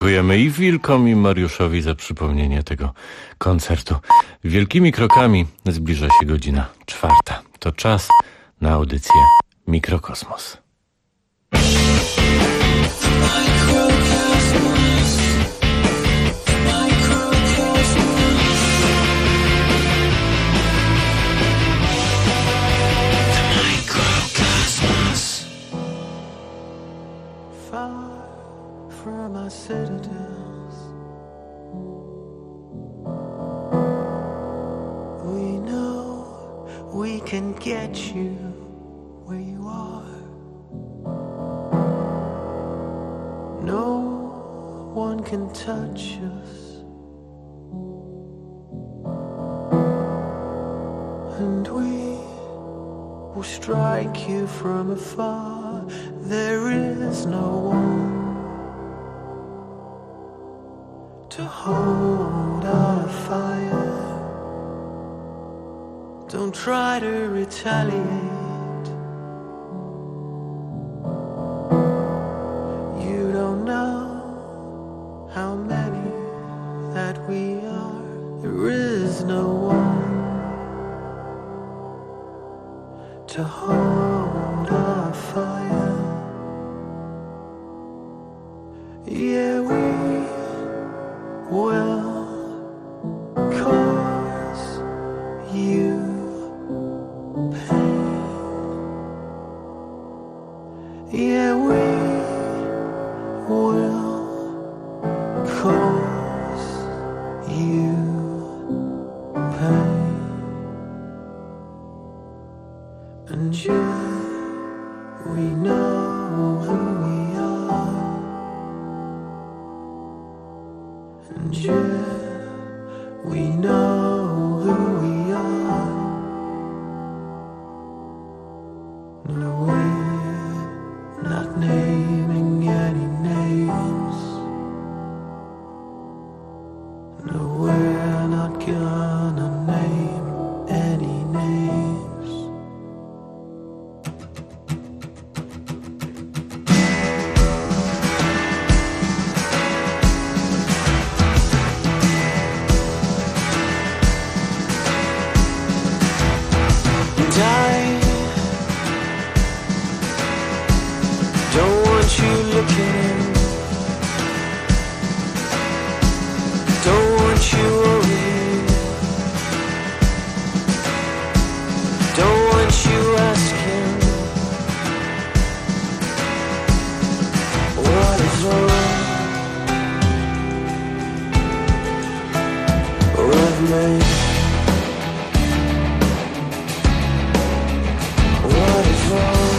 Dziękujemy i Wilkom, i Mariuszowi za przypomnienie tego koncertu. Wielkimi krokami zbliża się godzina 4. To czas na audycję Mikrokosmos. From our citadels, we know we can get you where you are. No one can touch us, and we will strike you from afar. There is no one to hold our fire. Don't try to retaliate. You don't know how many that we are. There is no one to hold our fire. Yeah, we will cause you pain. Yeah, we will cause you pain. And yeah, we know who we are. And yeah, we know who we are. No, we're not naming any names. No, we're not gonna name any names. Don't want you looking in. Don't want you worried. Don't want you asking what is wrong with me. What is wrong?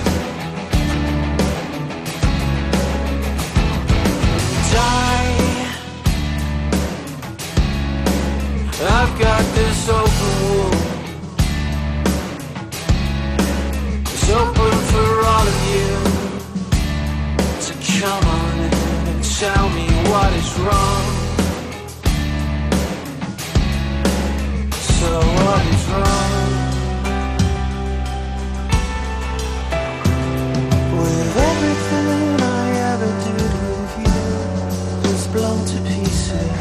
I've got this open wound. It's open for all of you to come on in and tell me what is wrong. So what is wrong with everything I ever did with you is blown to pieces.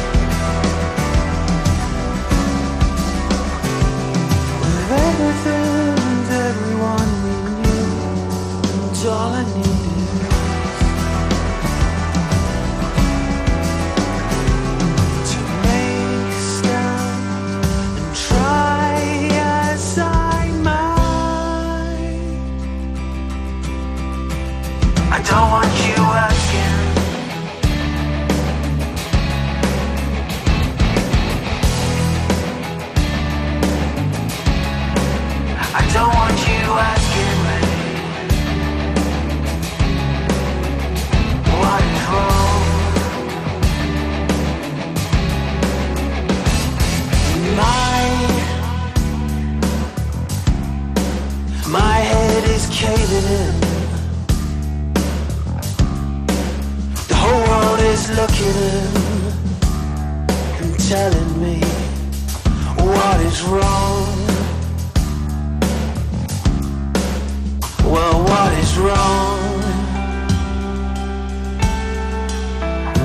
Everything and everyone we knew, and all I needed to make a stand and try as I might. I don't want you asking. I don't want you asking me what is wrong. My head is caving in. The whole world is looking in and telling me what is wrong. Well, what is wrong?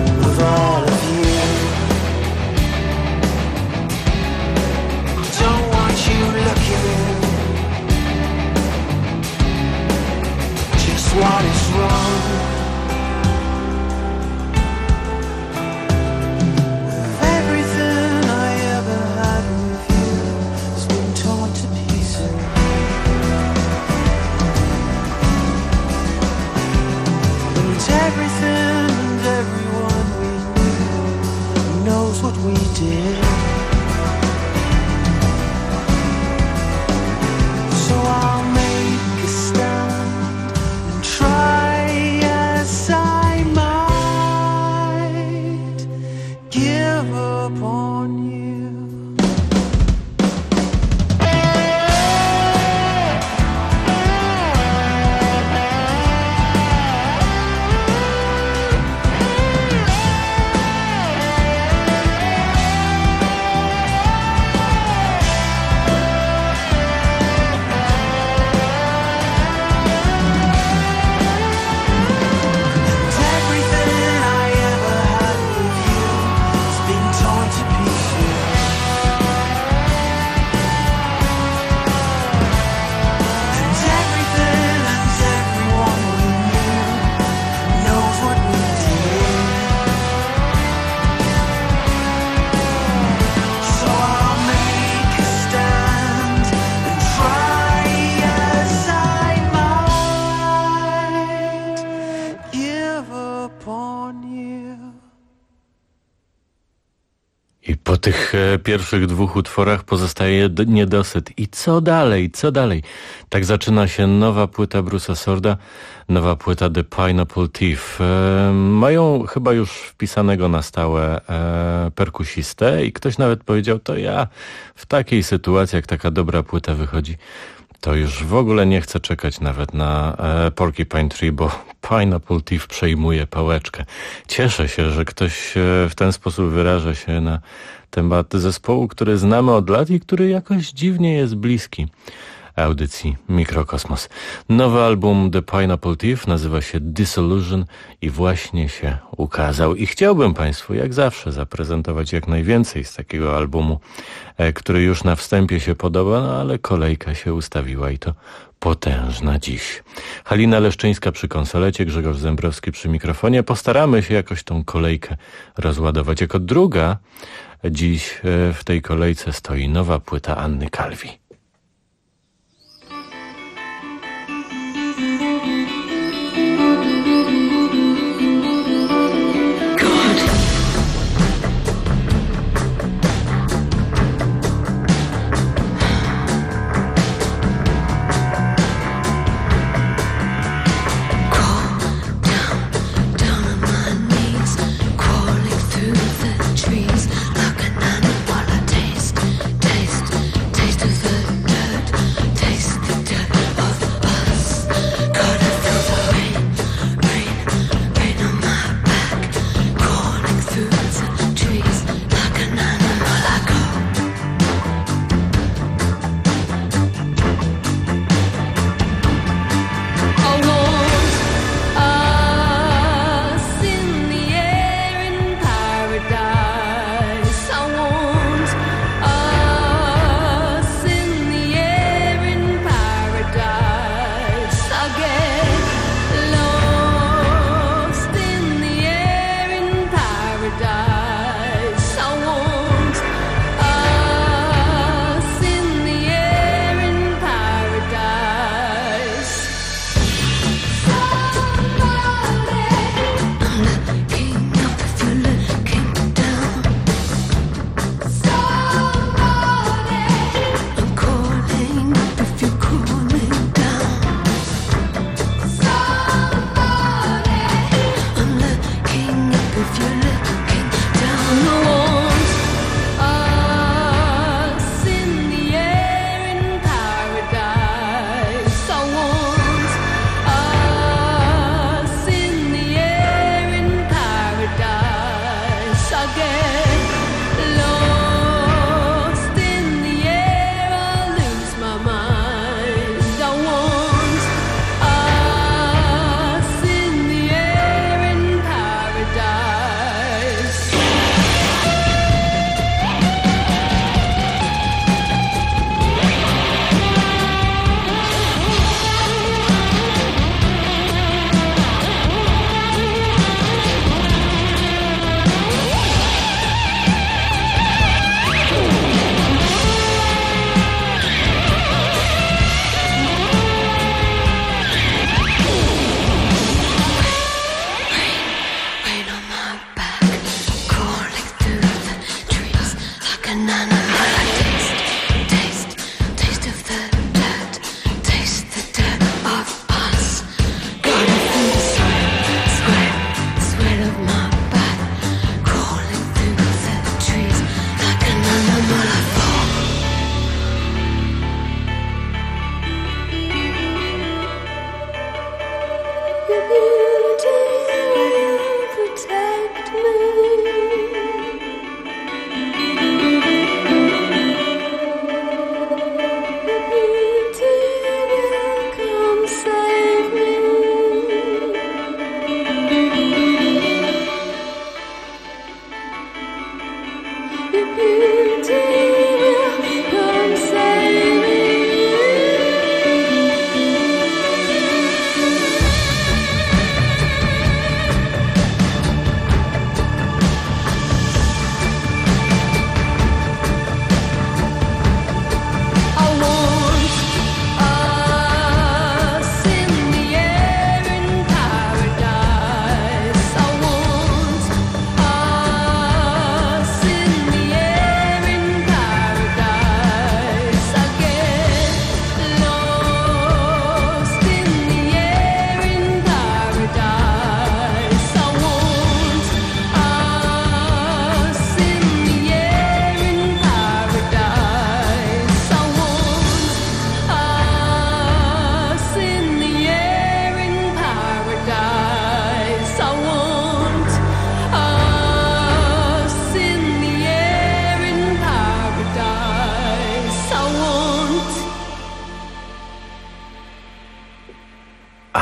Po tych pierwszych dwóch utworach pozostaje niedosyt. I co dalej? Co dalej? Tak zaczyna się nowa płyta Bruce'a Sorda, nowa płyta The Pineapple Thief. Mają chyba już wpisanego na stałe perkusistę i ktoś nawet powiedział, to ja w takiej sytuacji, jak taka dobra płyta wychodzi, to już w ogóle nie chcę czekać nawet na Porcupine Tree, bo Pineapple Thief przejmuje pałeczkę. Cieszę się, że ktoś w ten sposób wyraża się na temat zespołu, który znamy od lat i który jakoś dziwnie jest bliski audycji Mikrokosmos. Nowy album The Pineapple Thief nazywa się Disillusion i właśnie się ukazał. I chciałbym Państwu, jak zawsze, zaprezentować jak najwięcej z takiego albumu, który już na wstępie się podoba, no ale kolejka się ustawiła i to potężna dziś. Halina Leszczyńska przy konsolecie, Grzegorz Zembrowski przy mikrofonie. Postaramy się jakoś tą kolejkę rozładować. Jako druga dziś w tej kolejce stoi nowa płyta Anny Calvi.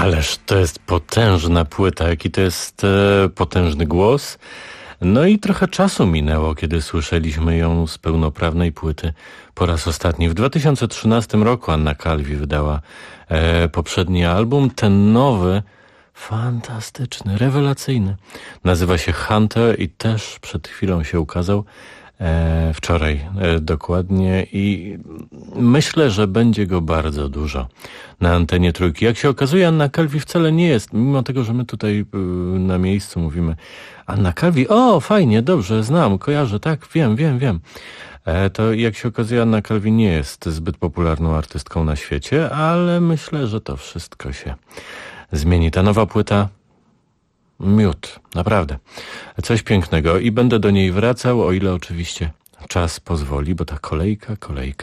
Ależ to jest potężna płyta, jaki to jest potężny głos. No i trochę czasu minęło, kiedy słyszeliśmy ją z pełnoprawnej płyty po raz ostatni. W 2013 roku Anna Calvi wydała poprzedni album. Ten nowy, fantastyczny, rewelacyjny, nazywa się Hunter i też przed chwilą się ukazał. Wczoraj dokładnie i myślę, że będzie go bardzo dużo na antenie Trójki. Jak się okazuje, Anna Calvi wcale nie jest, mimo tego, że my tutaj na miejscu mówimy Anna Calvi, o fajnie, dobrze, znam, kojarzę, tak, wiem. To jak się okazuje, Anna Calvi nie jest zbyt popularną artystką na świecie, ale myślę, że to wszystko się zmieni. Ta nowa płyta miód, naprawdę. Coś pięknego i będę do niej wracał, o ile oczywiście czas pozwoli, bo ta kolejka.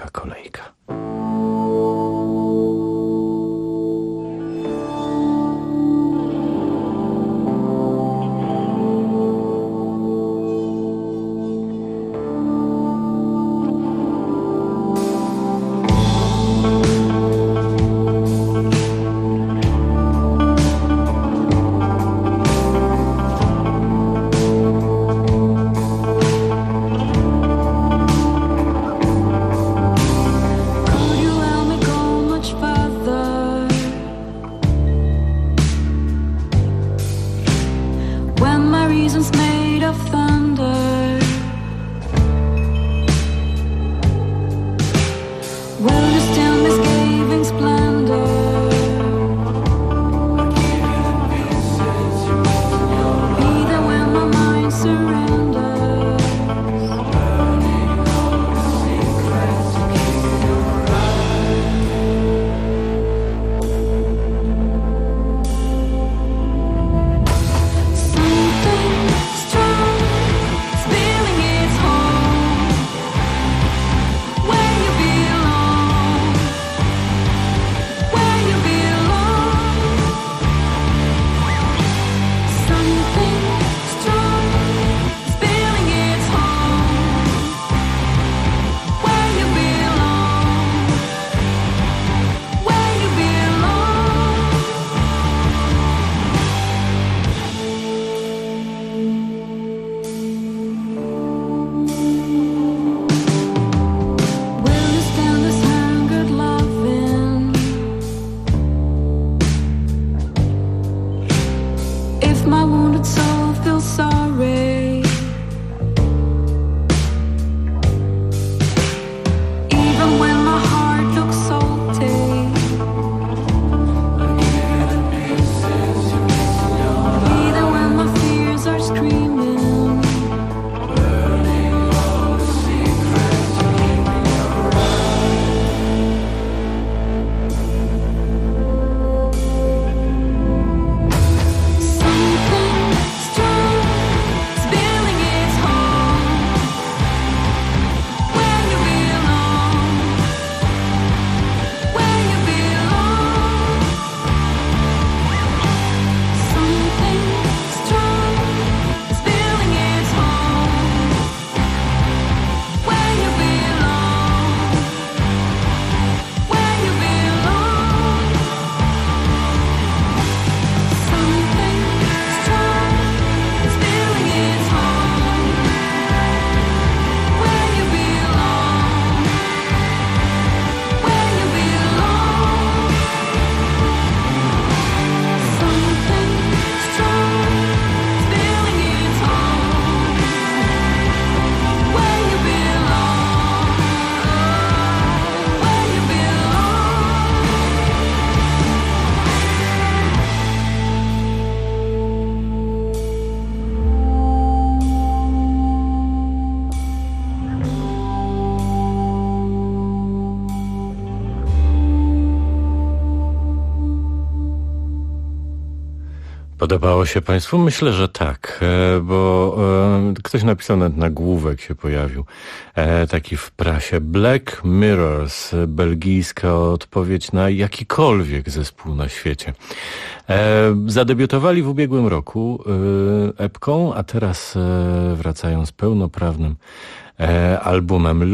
Podobało się Państwu? Myślę, że tak, bo ktoś napisał, nawet nagłówek się pojawił, taki w prasie. Black Mirrors, belgijska odpowiedź na jakikolwiek zespół na świecie. Zadebiutowali w ubiegłym roku epką, a teraz wracają z pełnoprawnym albumem Look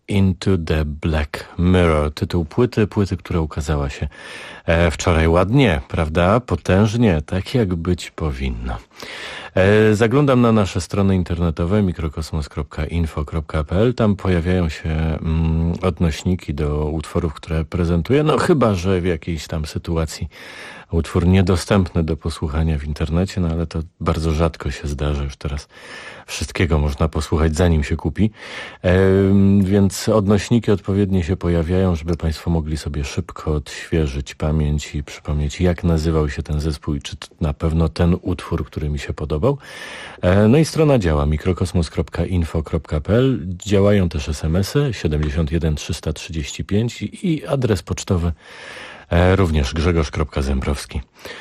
Into the Black Mirror. Tytuł płyty, która ukazała się wczoraj ładnie, prawda? Potężnie, tak jak być powinno. Zaglądam na nasze strony internetowe mikrokosmos.info.pl. Tam pojawiają się odnośniki do utworów, które prezentuję. No chyba, że w jakiejś tam sytuacji utwór niedostępny do posłuchania w internecie, no ale to bardzo rzadko się zdarza. Już teraz wszystkiego można posłuchać, zanim się kupi. Więc odnośniki odpowiednie się pojawiają, żeby Państwo mogli sobie szybko odświeżyć pamięć i przypomnieć, jak nazywał się ten zespół i czy to na pewno ten utwór, który mi się podobał. No i strona działa, mikrokosmos.info.pl. Działają też SMS-y 71 335 i adres pocztowy również grzegorz.zembrowski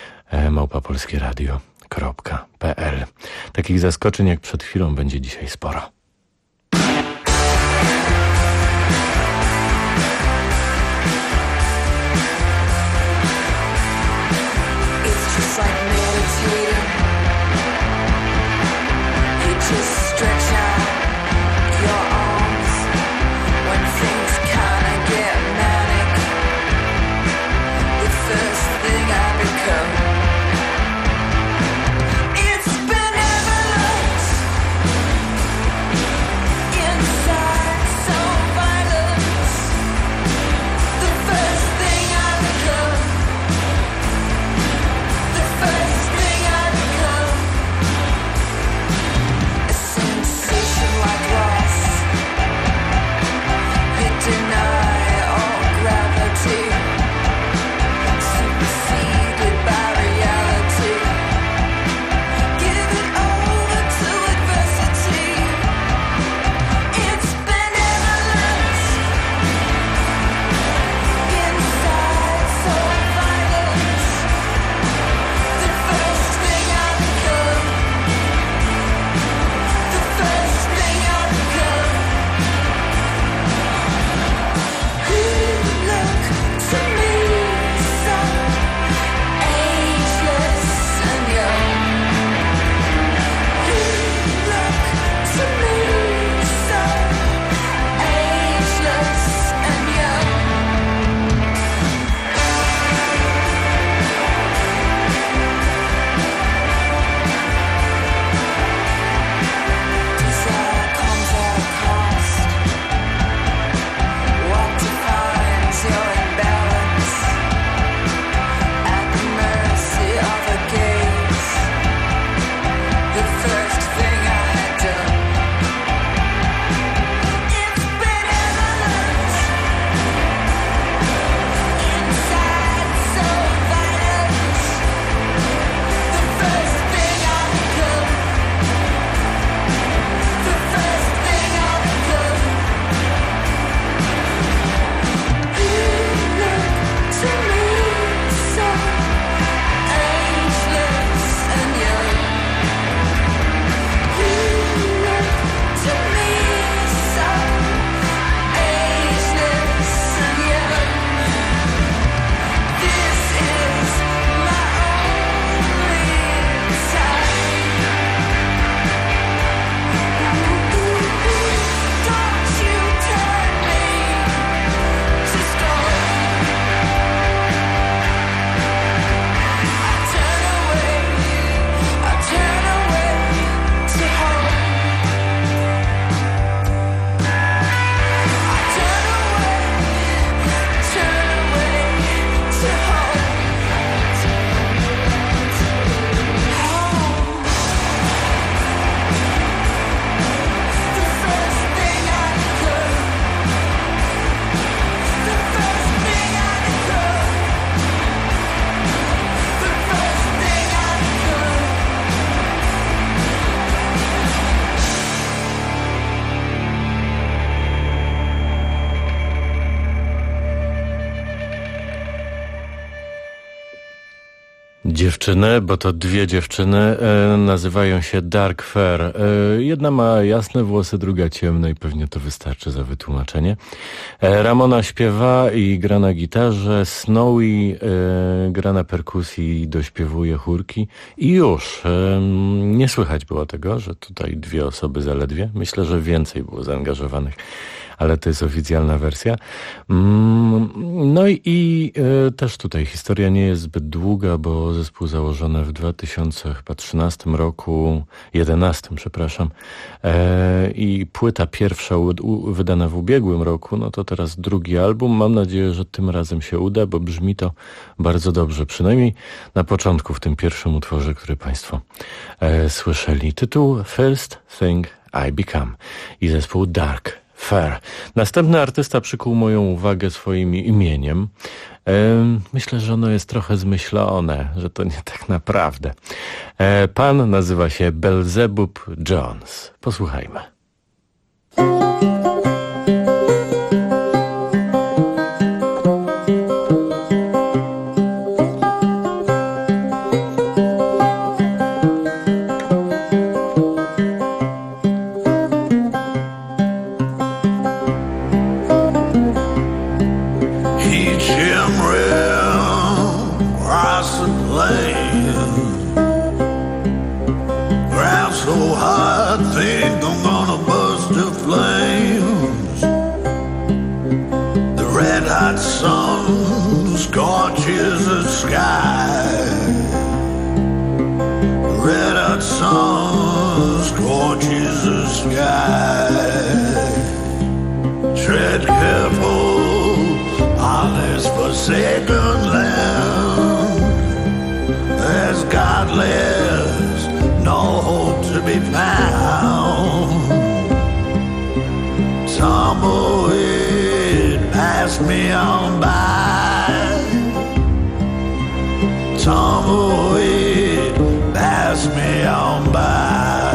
@polskieradio.pl. Takich zaskoczeń jak przed chwilą będzie dzisiaj sporo. Dziewczyny, bo to dwie dziewczyny, nazywają się Dark Fair. Jedna ma jasne włosy, druga ciemne i pewnie to wystarczy za wytłumaczenie. Ramona śpiewa i gra na gitarze, Snowy gra na perkusji i dośpiewuje chórki i już. Nie słychać było tego, że tutaj dwie osoby zaledwie. Myślę, że więcej było zaangażowanych. ale to jest oficjalna wersja. No i też tutaj historia nie jest zbyt długa, bo zespół założony w 2013 roku, 11, przepraszam, i płyta pierwsza wydana w ubiegłym roku, no to teraz drugi album. Mam nadzieję, że tym razem się uda, bo brzmi to bardzo dobrze, przynajmniej na początku w tym pierwszym utworze, który Państwo słyszeli. Tytuł First Thing I Become i zespół Dark Fair. Następny artysta przykuł moją uwagę swoim imieniem. Myślę, że ono jest trochę zmyślone, że to nie tak naprawdę. Pan nazywa się Beelzebub Jones. Posłuchajmy. Tread careful on this forsaken land. There's godless, no hope to be found. Tumbleweed passed me on by. Tumbleweed passed me on by.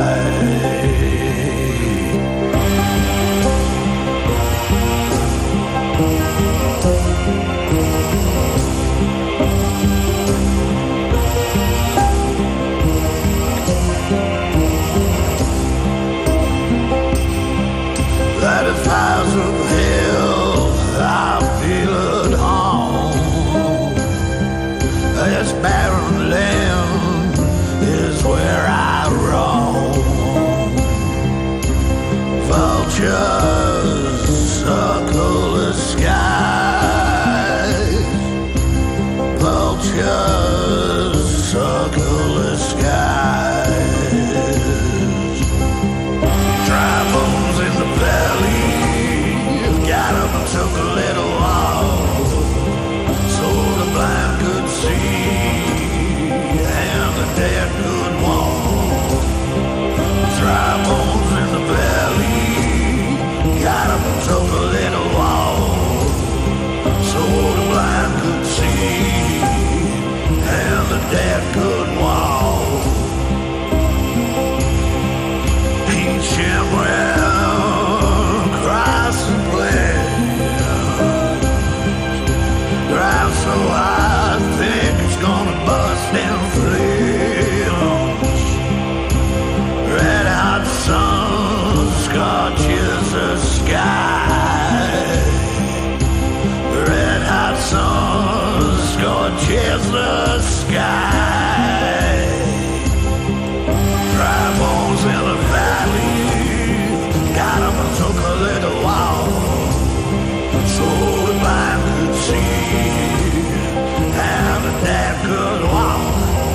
Chase the sky. Dry bones in the valley. Got up and took a little walk, so the blind could see and the dead could walk.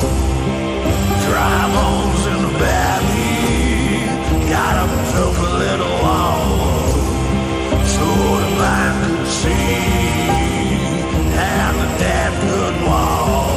Dry bones in the valley. Got up and took a little walk, so the blind could see and the dead could walk.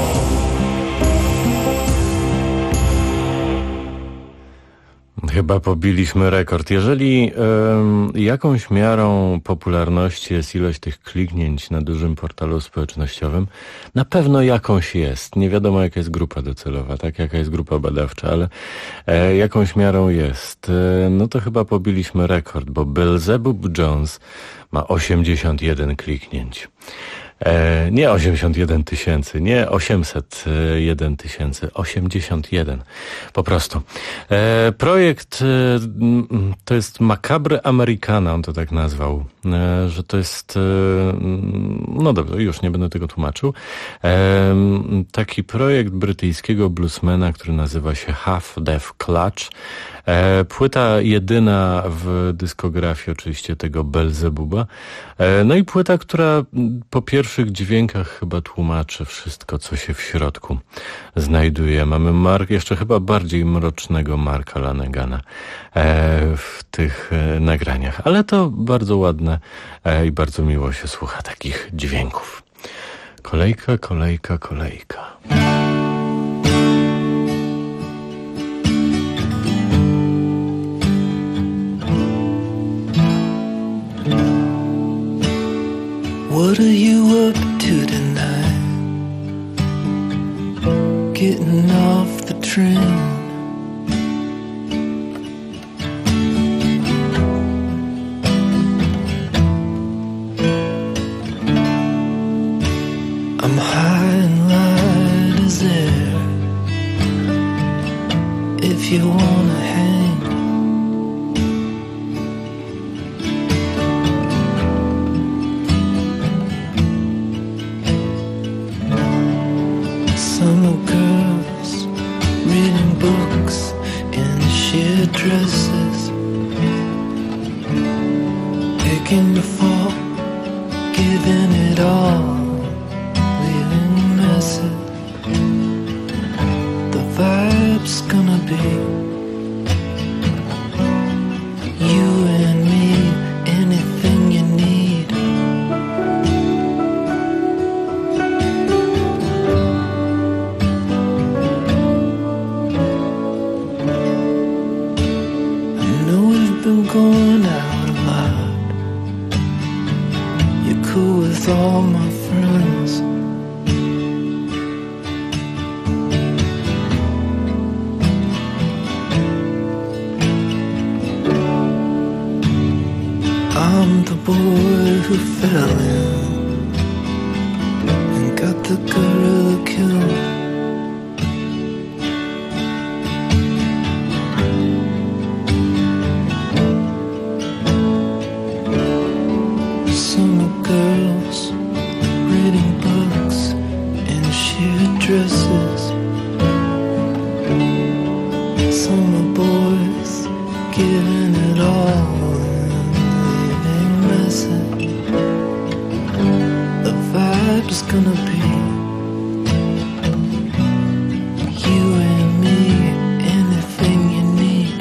Chyba pobiliśmy rekord. Jeżeli jakąś miarą popularności jest ilość tych kliknięć na dużym portalu społecznościowym, na pewno jakąś jest. Nie wiadomo, jaka jest grupa docelowa, tak? Jaka jest grupa badawcza, ale jakąś miarą jest. No to chyba pobiliśmy rekord, bo Beelzebub Jones ma 81 kliknięć. Nie 81 tysięcy, nie 801 tysięcy, 81 po prostu. Projekt to jest Macabre Americana, on to tak nazwał, że to jest, no dobrze, już nie będę tego tłumaczył, taki projekt brytyjskiego bluesmana, który nazywa się Half Death Clutch. Płyta jedyna w dyskografii oczywiście tego Belzebuba. No i płyta, która po pierwszych dźwiękach chyba tłumaczy wszystko, co się w środku znajduje. Mamy jeszcze chyba bardziej mrocznego Marka Lanegana w tych nagraniach, ale to bardzo ładne i bardzo miło się słucha takich dźwięków. Kolejka, kolejka, kolejka. What are you up to tonight? Getting off the train. I'm high and light as air. If you wanna hang, girls reading books in sheer dresses, aching to fall, giving it all, leaving messes. The vibe's gonna be you and me, anything you need. Been going out a lot. You're cool with all my friends. I'm the boy who fell in and got the gorilla killed. Girls reading books in sheer dresses. Summer boys giving it all and leaving messes. The vibe's gonna be you and me, anything you need.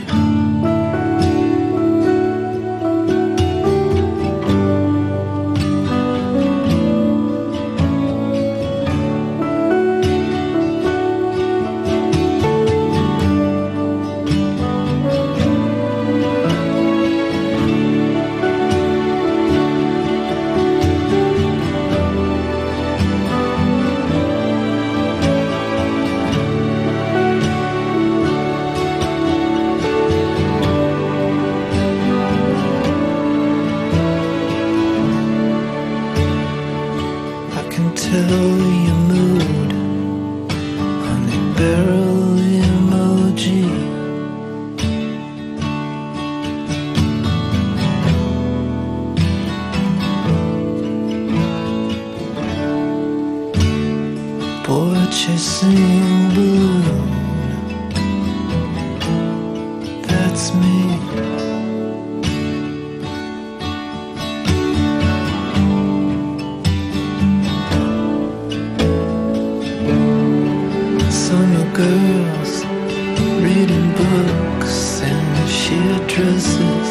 Tell your mood, honey, barrel emoji. Boy chasing balloon, that's me. Girls reading books in sheer dresses.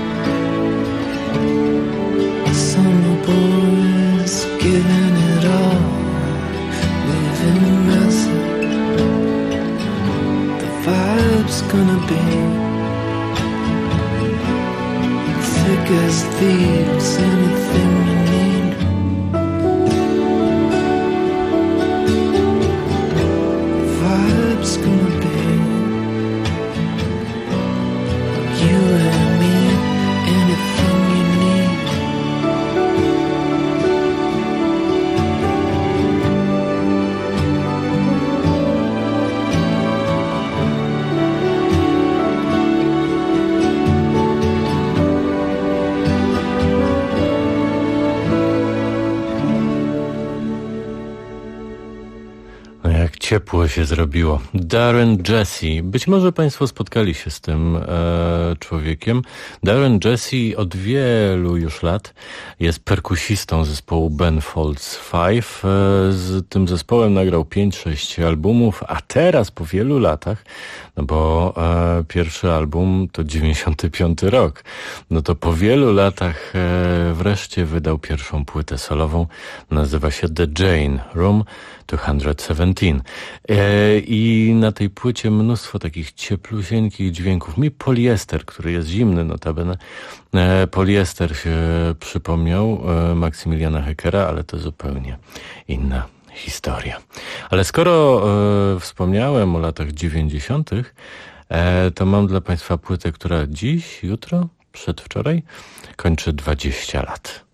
Summer boys giving it all, leaving messes. The vibe's gonna be thick as thieves, anything you need. It's gonna be you and me, anything you need. Ciepło się zrobiło. Darren Jesse. Być może Państwo spotkali się z tym człowiekiem. Darren Jesse od wielu już lat jest perkusistą zespołu Ben Folds Five. Z tym zespołem nagrał 5-6 albumów, a teraz po wielu latach, no bo pierwszy album to 95 rok, no to po wielu latach wreszcie wydał pierwszą płytę solową. Nazywa się The Jane Room 217. I na tej płycie mnóstwo takich cieplusieńkich dźwięków. Mi Poliester, który jest zimny notabene, Poliester się przypomniał Maksymiliana Heckera, ale to zupełnie inna historia. Ale skoro wspomniałem o latach 90., to mam dla Państwa płytę, która dziś, jutro, przedwczoraj kończy 20 lat.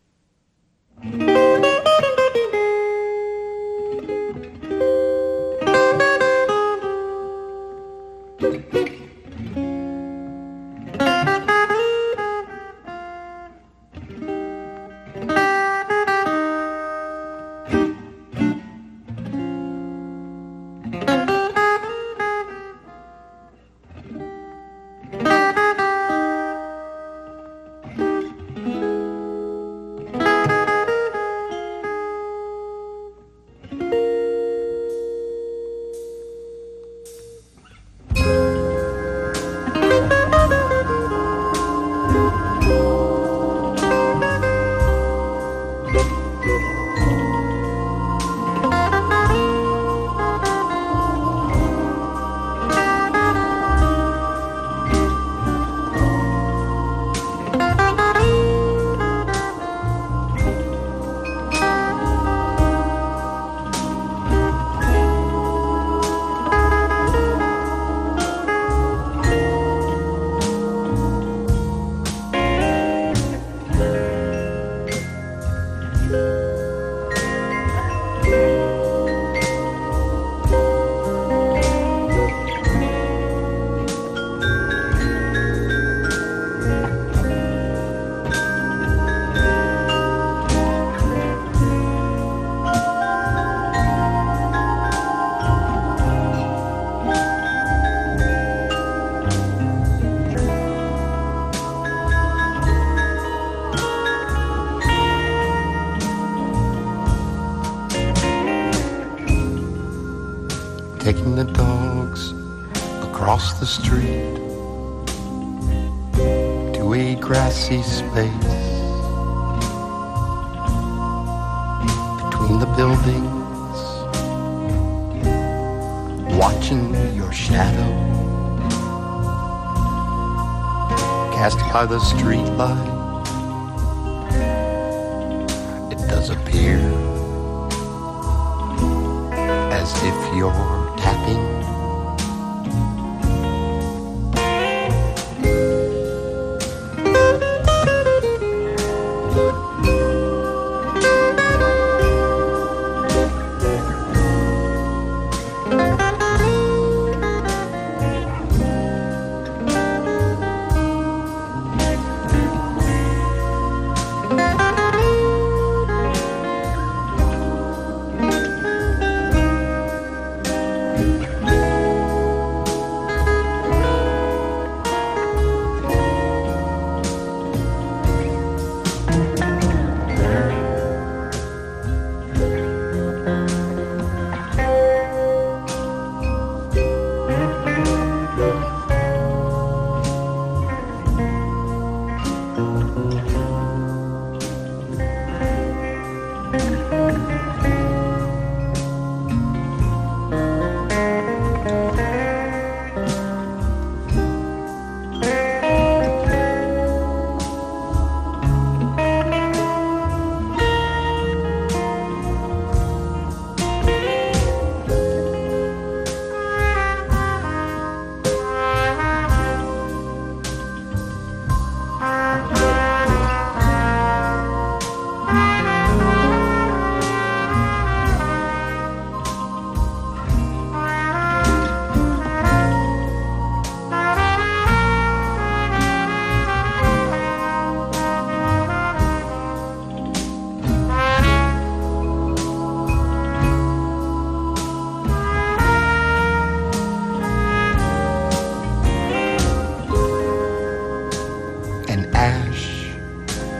Taking the dogs across the street to a grassy space between the buildings, watching your shadow cast by the street light. It does appear as if you're tapping.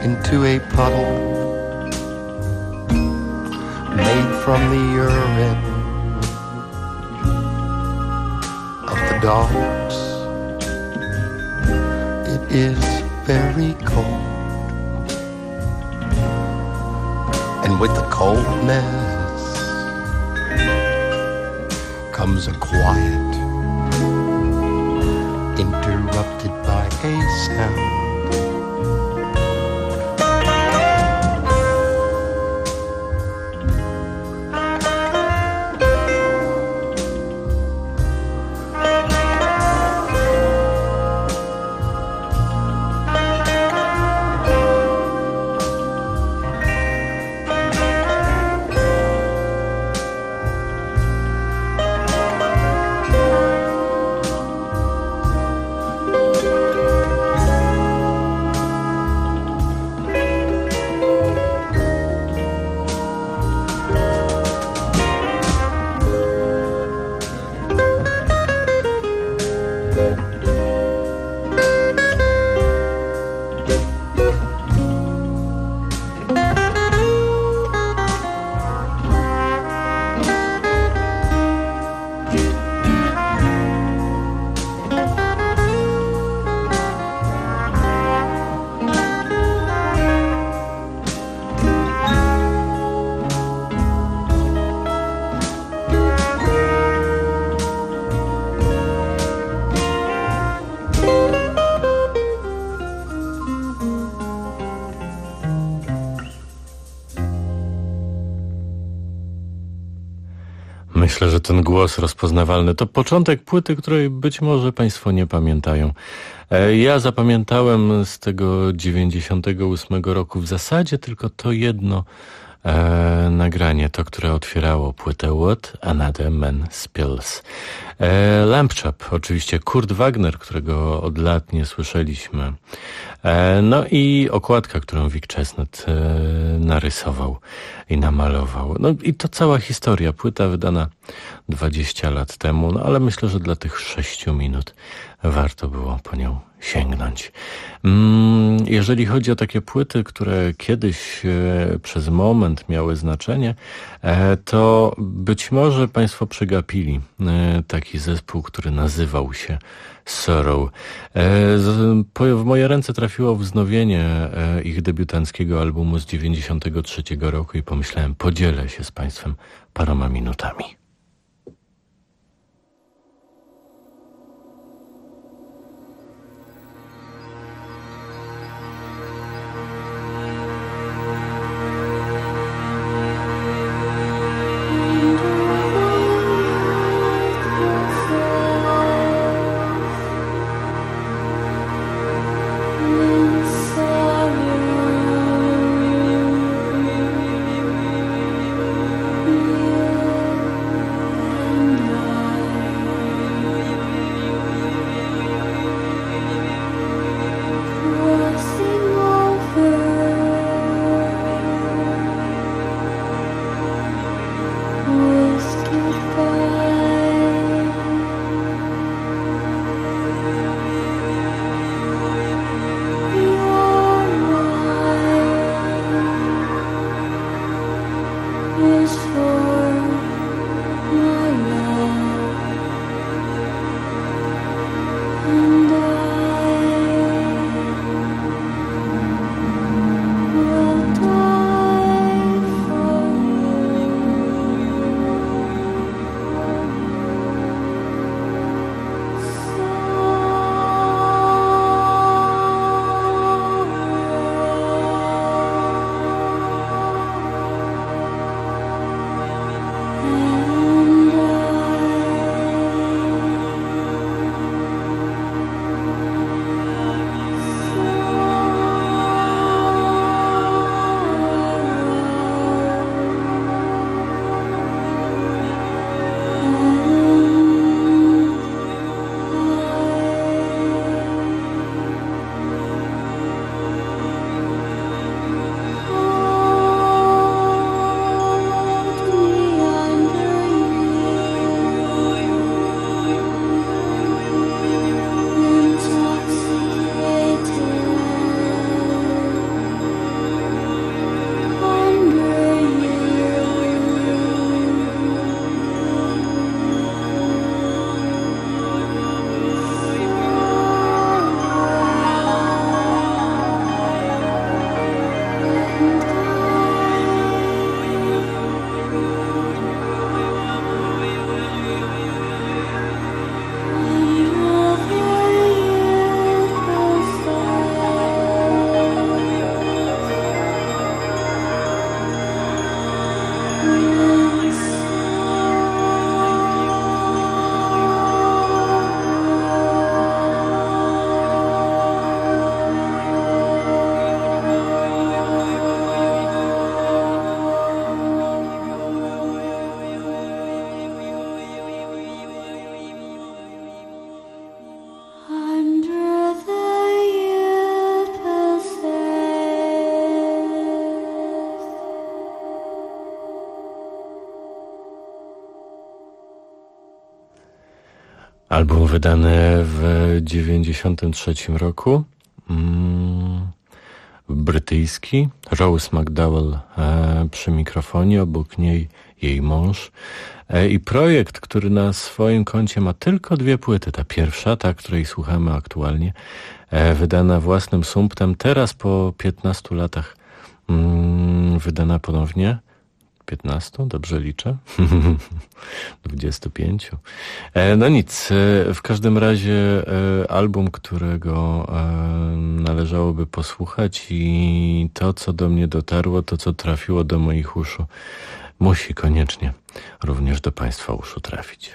into a puddle made from the urine of the dogs. It is very cold, and with the coldness comes a quiet interrupted by a sound. Myślę, że ten głos rozpoznawalny to początek płyty, której być może Państwo nie pamiętają. Ja zapamiętałem z tego 98 roku w zasadzie tylko to jedno nagranie, to, które otwierało płytę What Another Man Spills. Lamp Chop, oczywiście Kurt Wagner, którego od lat nie słyszeliśmy. No i okładka, którą Vic Chesnutt narysował i namalował. No i to cała historia. Płyta wydana 20 lat temu, no ale myślę, że dla tych 6 minut warto było po nią sięgnąć. Jeżeli chodzi o takie płyty, które kiedyś przez moment miały znaczenie, to być może Państwo przegapili taki zespół, który nazywał się Sorrow. W moje ręce trafiło wznowienie ich debiutanckiego albumu z 93 roku i pomyślałem, podzielę się z Państwem paroma minutami. Album wydany w 93 roku. Brytyjski. Rose McDowell przy mikrofonie, obok niej jej mąż. I projekt, który na swoim koncie ma tylko 2 płyty. Ta pierwsza, ta, której słuchamy aktualnie, wydana własnym sumptem. Teraz po 15 latach wydana ponownie. 15? Dobrze liczę? 25. No nic, w każdym razie album, którego należałoby posłuchać i to, co do mnie dotarło, to, co trafiło do moich uszu, musi koniecznie również do Państwa uszu trafić.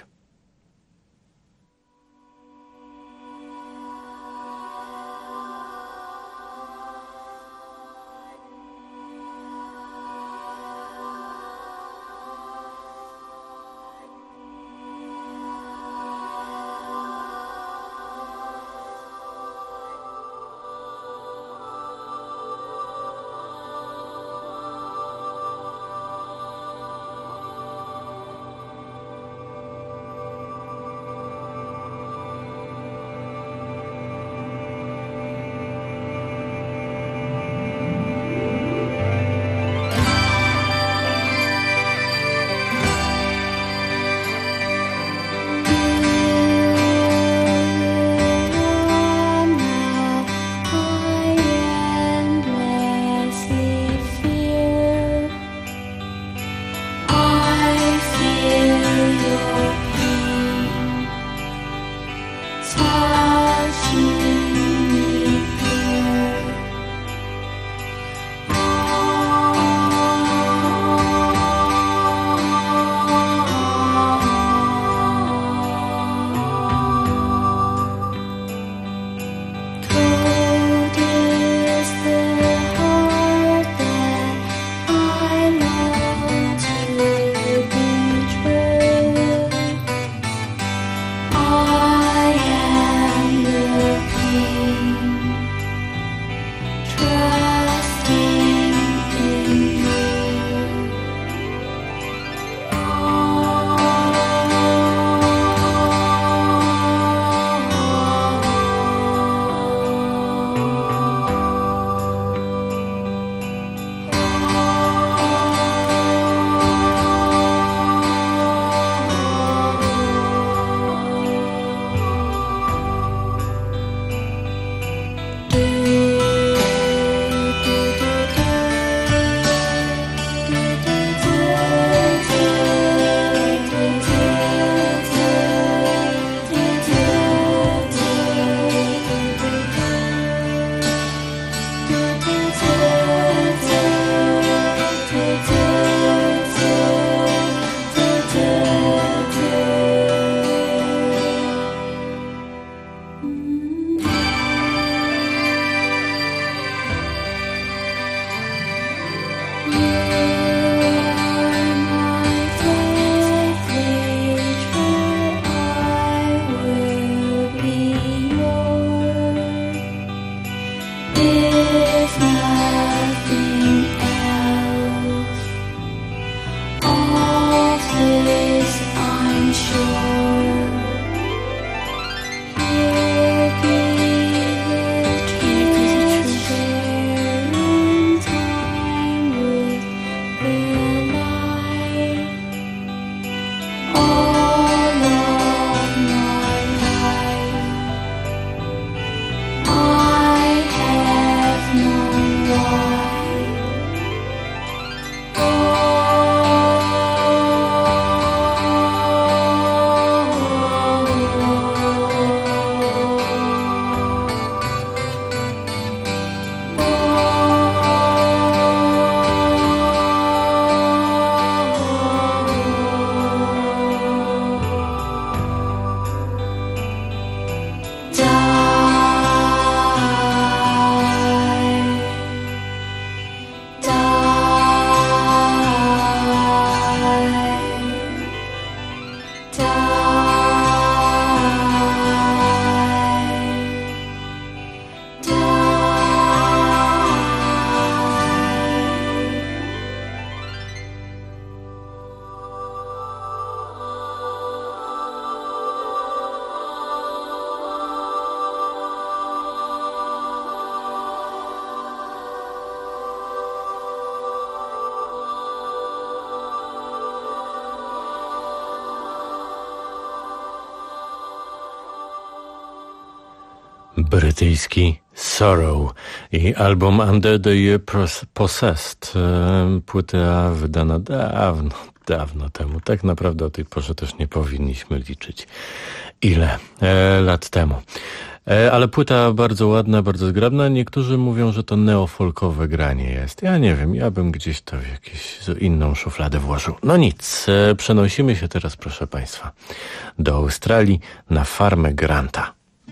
Brytyjski Sorrow i album Under the Possessed. Płyta wydana dawno temu. Tak naprawdę o tej porze też nie powinniśmy liczyć. Ile lat temu. Ale płyta bardzo ładna, bardzo zgrabna. Niektórzy mówią, że to neofolkowe granie jest. Ja nie wiem, ja bym gdzieś to w jakąś inną szufladę włożył. No nic, przenosimy się teraz, proszę Państwa, do Australii na farmę Granta.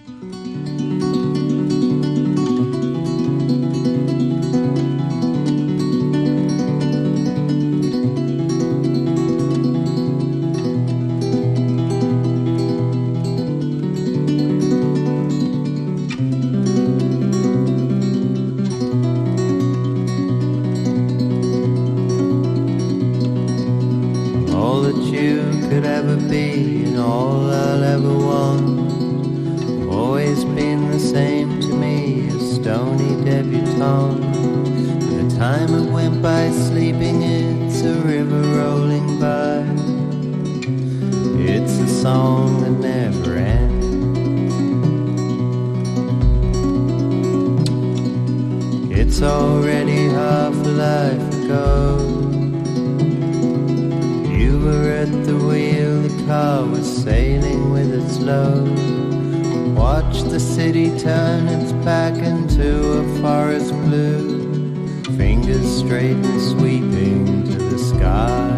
It's already half a life ago. You were at the wheel, the car was sailing with its load. Watch the city turn its back into a forest blue. Fingers straight and sweeping to the sky.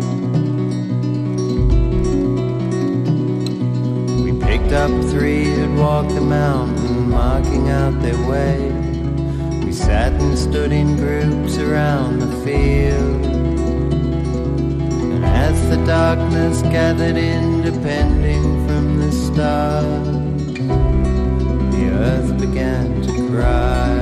We picked up 3 who'd walked the mountain, marking out their way. We sat and stood in groups around the field, and as the darkness gathered in, depending from the stars, the earth began to cry.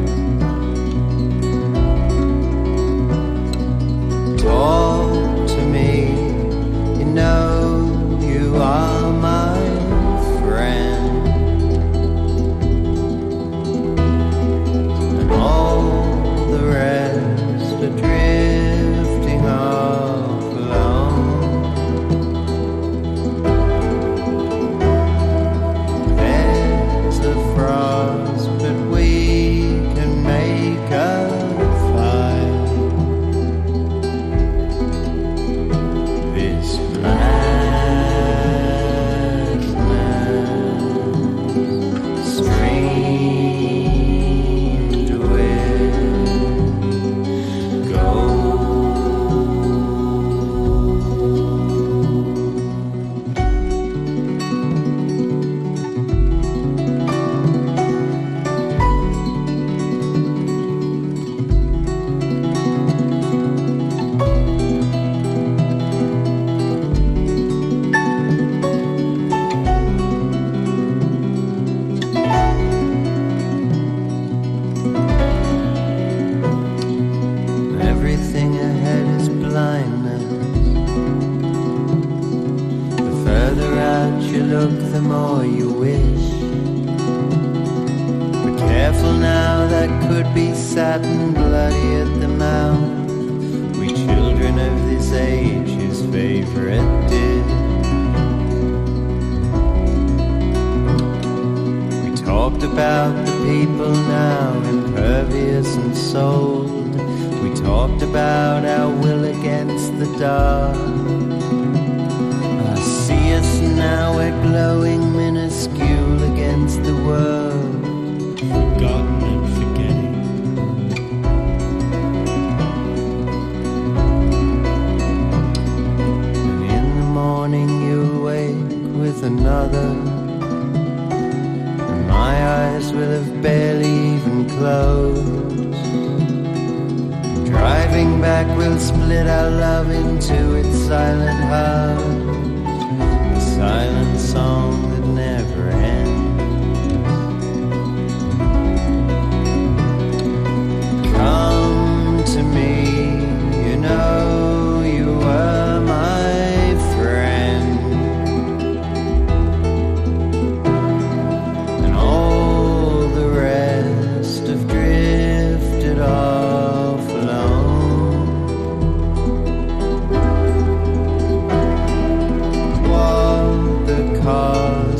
Talk to me, you know you are my friend. All the rest are drifting off alone. There's the frost, but we can make a fire. This flatness streamed with gold. Everything ahead is blindness. The further out you look, the more you wish. But careful now, that could be satin bloody at the mouth. We children of this age, his favorite dish. We talked about the people now, impervious and sold. We talked about our will against the dark. I see us now, we're glowing minuscule against the world, forgotten and forgetting. And in the morning you wake with another, and my eyes will have barely even closed. Driving back, we'll split our love into its silent heart, a silent song that never ends. Come to me, you know you were my friend, and all the rest have drifted off alone. What the cause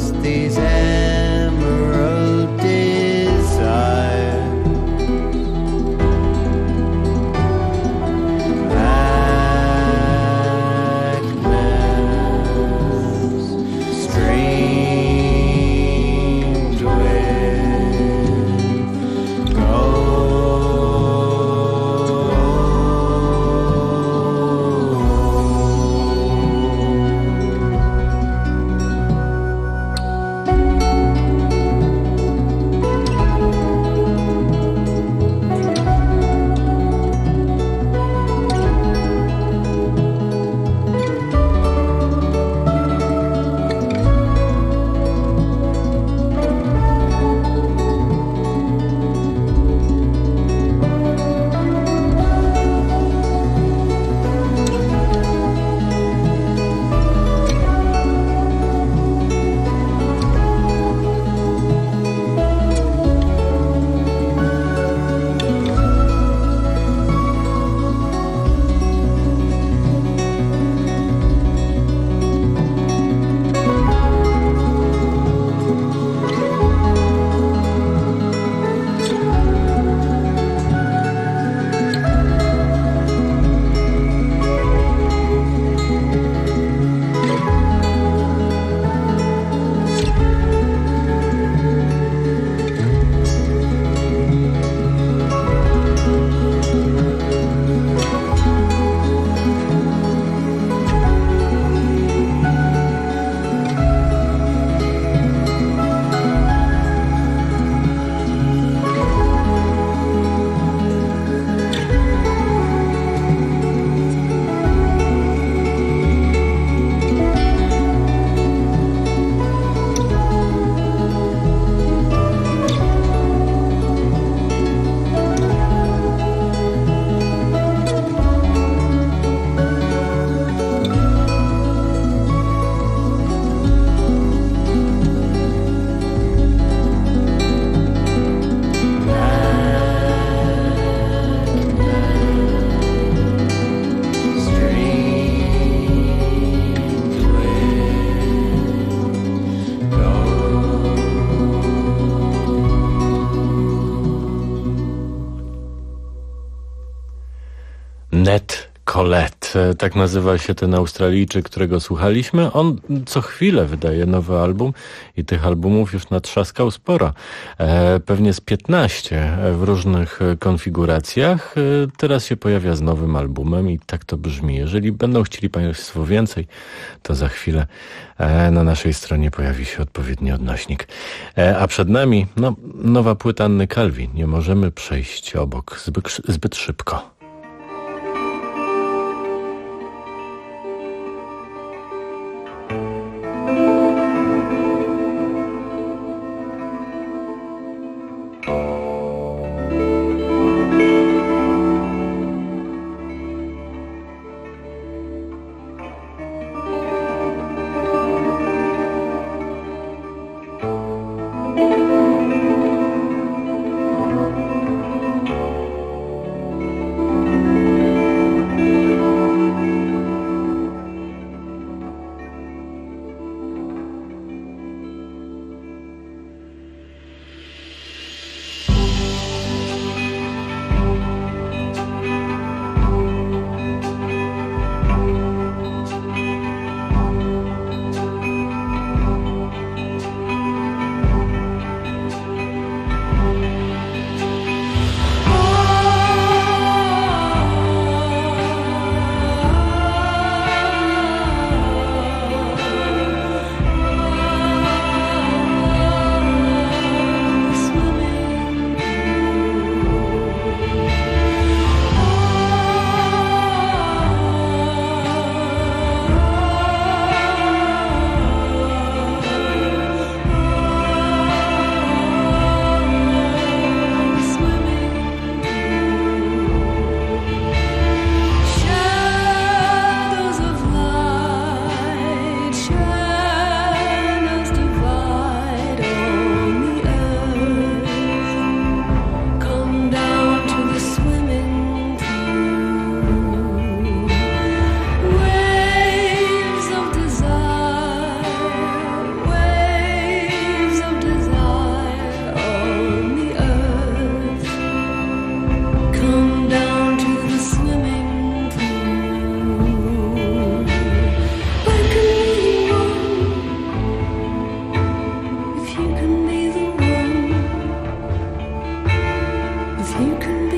Ned Colette, tak nazywa się ten Australijczyk, którego słuchaliśmy. On co chwilę wydaje nowy album i tych albumów już natrzaskał sporo. Pewnie z 15 w różnych konfiguracjach. Teraz się pojawia z nowym albumem i tak to brzmi. Jeżeli będą chcieli Państwo więcej, to za chwilę na naszej stronie pojawi się odpowiedni odnośnik. A przed nami nowa płyta Anny Calvi. Nie możemy przejść obok zbyt szybko. You can